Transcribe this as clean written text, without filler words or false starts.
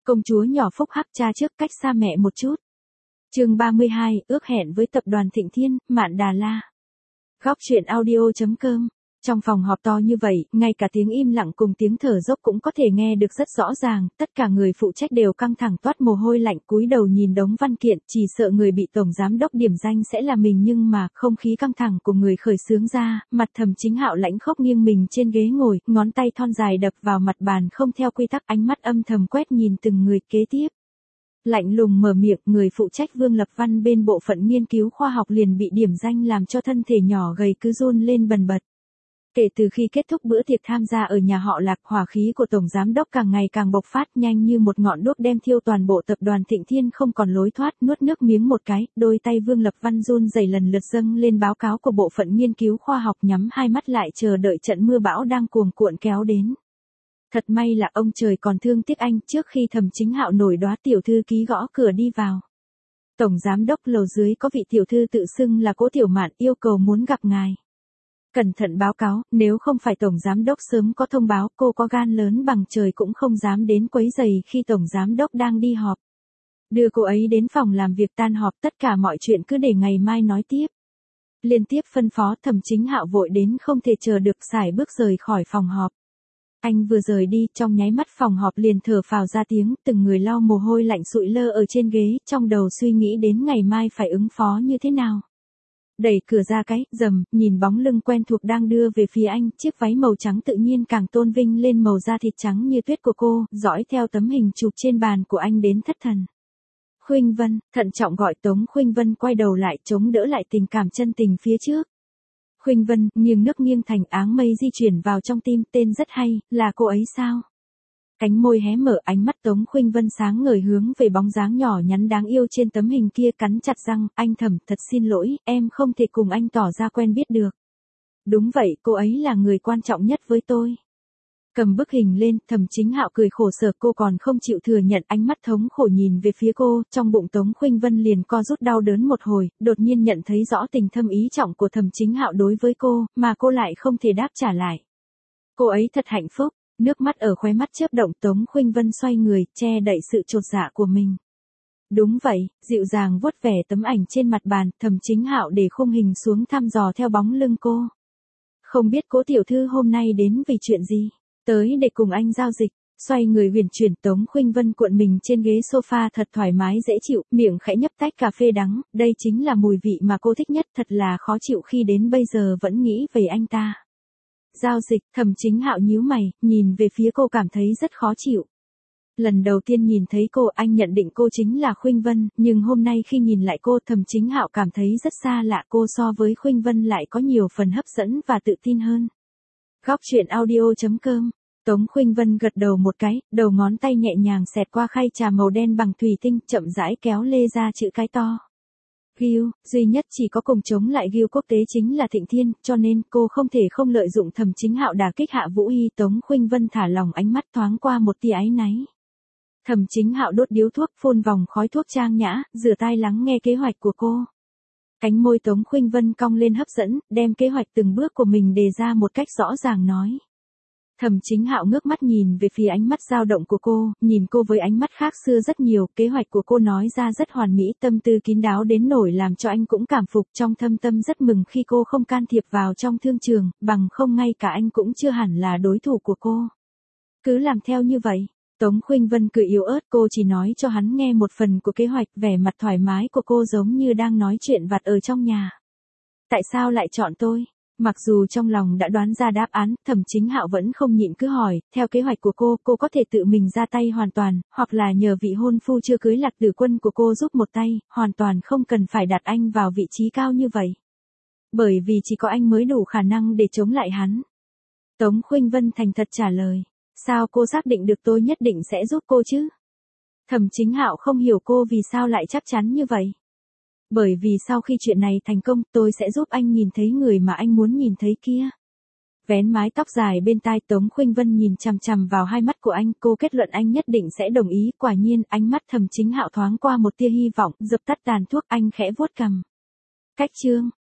Công chúa nhỏ phúc hắc cha trước cách xa mẹ một chút. Chương 32, ước hẹn với tập đoàn Thịnh Thiên, Mạn Đà La. Góc truyện audio.com. Trong phòng họp to như vậy, ngay cả tiếng im lặng cùng tiếng thở dốc cũng có thể nghe được rất rõ ràng, tất cả người phụ trách đều căng thẳng toát mồ hôi lạnh cúi đầu nhìn đống văn kiện, chỉ sợ người bị tổng giám đốc điểm danh sẽ là mình, nhưng mà không khí căng thẳng của người khởi xướng ra, mặt Thẩm Chính Hạo lãnh khốc nghiêng mình trên ghế ngồi, ngón tay thon dài đập vào mặt bàn không theo quy tắc, ánh mắt âm thầm quét nhìn từng người kế tiếp. Lạnh lùng mở miệng, người phụ trách Vương Lập Văn bên bộ phận nghiên cứu khoa học liền bị điểm danh làm cho thân thể nhỏ gầy cứ run lên bần bật. Kể từ khi kết thúc bữa tiệc tham gia ở nhà họ Lạc, hỏa khí của tổng giám đốc càng ngày càng bộc phát, nhanh như một ngọn đuốc đem thiêu toàn bộ tập đoàn Thịnh Thiên không còn lối thoát. Nuốt nước miếng một cái, đôi tay Vương Lập Văn run rẩy lần lượt dâng lên báo cáo của bộ phận nghiên cứu khoa học, nhắm hai mắt lại chờ đợi trận mưa bão đang cuồn cuộn kéo đến. Thật may là ông trời còn thương tiếc anh, trước khi Thẩm Chính Hạo nổi đoá tiểu thư ký gõ cửa đi vào. Tổng giám đốc, lầu dưới có vị tiểu thư tự xưng là Cố Tiểu Mạn, yêu cầu muốn gặp ngài. Cẩn thận báo cáo, nếu không phải tổng giám đốc sớm có thông báo, cô có gan lớn bằng trời cũng không dám đến quấy rầy khi tổng giám đốc đang đi họp. Đưa cô ấy đến phòng làm việc tan họp, tất cả mọi chuyện cứ để ngày mai nói tiếp. Liên tiếp phân phó, Thẩm Chính Hạo vội đến không thể chờ được, sải bước rời khỏi phòng họp. Anh vừa rời đi, trong nháy mắt phòng họp liền thở phào ra tiếng, từng người lau mồ hôi lạnh sụi lơ ở trên ghế, trong đầu suy nghĩ đến ngày mai phải ứng phó như thế nào. Đẩy cửa ra cái, rầm, nhìn bóng lưng quen thuộc đang đưa về phía anh, chiếc váy màu trắng tự nhiên càng tôn vinh lên màu da thịt trắng như tuyết của cô, dõi theo tấm hình chụp trên bàn của anh đến thất thần. Khuynh Vân, thận trọng gọi Tống Khuynh Vân quay đầu lại, chống đỡ lại tình cảm chân tình phía trước. Khuynh Vân, nghiêng nước nghiêng thành, áng mây di chuyển vào trong tim, tên rất hay, là cô ấy sao? Cánh môi hé mở, ánh mắt Tống Khuynh Vân sáng ngời hướng về bóng dáng nhỏ nhắn đáng yêu trên tấm hình kia, cắn chặt răng, anh Thẩm, thật xin lỗi, em không thể cùng anh tỏ ra quen biết được. Đúng vậy, cô ấy là người quan trọng nhất với tôi. Cầm bức hình lên, Thẩm Chính Hạo cười khổ sở, cô còn không chịu thừa nhận, ánh mắt thống khổ nhìn về phía cô, trong bụng Tống Khuynh Vân liền co rút đau đớn một hồi, đột nhiên nhận thấy rõ tình thâm ý trọng của Thẩm Chính Hạo đối với cô, mà cô lại không thể đáp trả lại. Cô ấy thật hạnh phúc. Nước mắt ở khóe mắt chớp động, Tống Khuynh Vân xoay người, che đậy sự chột dạ của mình. Đúng vậy, dịu dàng vuốt vẻ tấm ảnh trên mặt bàn, Thẩm Chính Hạo để khung hình xuống thăm dò theo bóng lưng cô. Không biết Cố tiểu thư hôm nay đến vì chuyện gì, tới để cùng anh giao dịch. Xoay người huyền chuyển, Tống Khuynh Vân cuộn mình trên ghế sofa thật thoải mái dễ chịu, miệng khẽ nhấp tách cà phê đắng, đây chính là mùi vị mà cô thích nhất, thật là khó chịu khi đến bây giờ vẫn nghĩ về anh ta. Giao dịch, Thẩm Chính Hạo nhíu mày, nhìn về phía cô cảm thấy rất khó chịu. Lần đầu tiên nhìn thấy cô, anh nhận định cô chính là Khuynh Vân, nhưng hôm nay khi nhìn lại cô, Thẩm Chính Hạo cảm thấy rất xa lạ, cô so với Khuynh Vân lại có nhiều phần hấp dẫn và tự tin hơn. Góc truyện audio.com. Tống Khuynh Vân gật đầu một cái, đầu ngón tay nhẹ nhàng xẹt qua khay trà màu đen bằng thủy tinh, chậm rãi kéo lê ra chữ cái to. Gil, duy nhất chỉ có cùng chống lại Gil quốc tế chính là Thịnh Thiên, cho nên cô không thể không lợi dụng Thẩm Chính Hạo đả kích Hạ Vũ Hy. Tống Khuynh Vân thả lòng ánh mắt, thoáng qua một tia áy náy. Thẩm Chính Hạo đốt điếu thuốc, phun vòng khói thuốc trang nhã, rửa tai lắng nghe kế hoạch của cô. Cánh môi Tống Khuynh Vân cong lên hấp dẫn, đem kế hoạch từng bước của mình đề ra một cách rõ ràng nói. Thẩm Chính Hạo ngước mắt nhìn về phía ánh mắt dao động của cô, nhìn cô với ánh mắt khác xưa rất nhiều, kế hoạch của cô nói ra rất hoàn mỹ, tâm tư kín đáo đến nỗi làm cho anh cũng cảm phục, trong thâm tâm rất mừng khi cô không can thiệp vào trong thương trường, bằng không ngay cả anh cũng chưa hẳn là đối thủ của cô. Cứ làm theo như vậy. Tống Khuynh Vân cười yếu ớt, cô chỉ nói cho hắn nghe một phần của kế hoạch, vẻ mặt thoải mái của cô giống như đang nói chuyện vặt ở trong nhà. Tại sao lại chọn tôi? Mặc dù trong lòng đã đoán ra đáp án, Thẩm Chính Hạo vẫn không nhịn cứ hỏi, theo kế hoạch của cô có thể tự mình ra tay hoàn toàn, hoặc là nhờ vị hôn phu chưa cưới Lạc Tử Quân của cô giúp một tay, hoàn toàn không cần phải đặt anh vào vị trí cao như vậy. Bởi vì chỉ có anh mới đủ khả năng để chống lại hắn. Tống Khuynh Vân thành thật trả lời, sao cô xác định được tôi nhất định sẽ giúp cô chứ? Thẩm Chính Hạo không hiểu cô vì sao lại chắc chắn như vậy. Bởi vì sau khi chuyện này thành công, tôi sẽ giúp anh nhìn thấy người mà anh muốn nhìn thấy kia. Vén mái tóc dài bên tai, Tống Khuynh Vân nhìn chằm chằm vào hai mắt của anh, cô kết luận anh nhất định sẽ đồng ý, quả nhiên, ánh mắt Thẩm Chính Hạo thoáng qua một tia hy vọng, dập tắt tàn thuốc, anh khẽ vuốt cằm. Cách chương.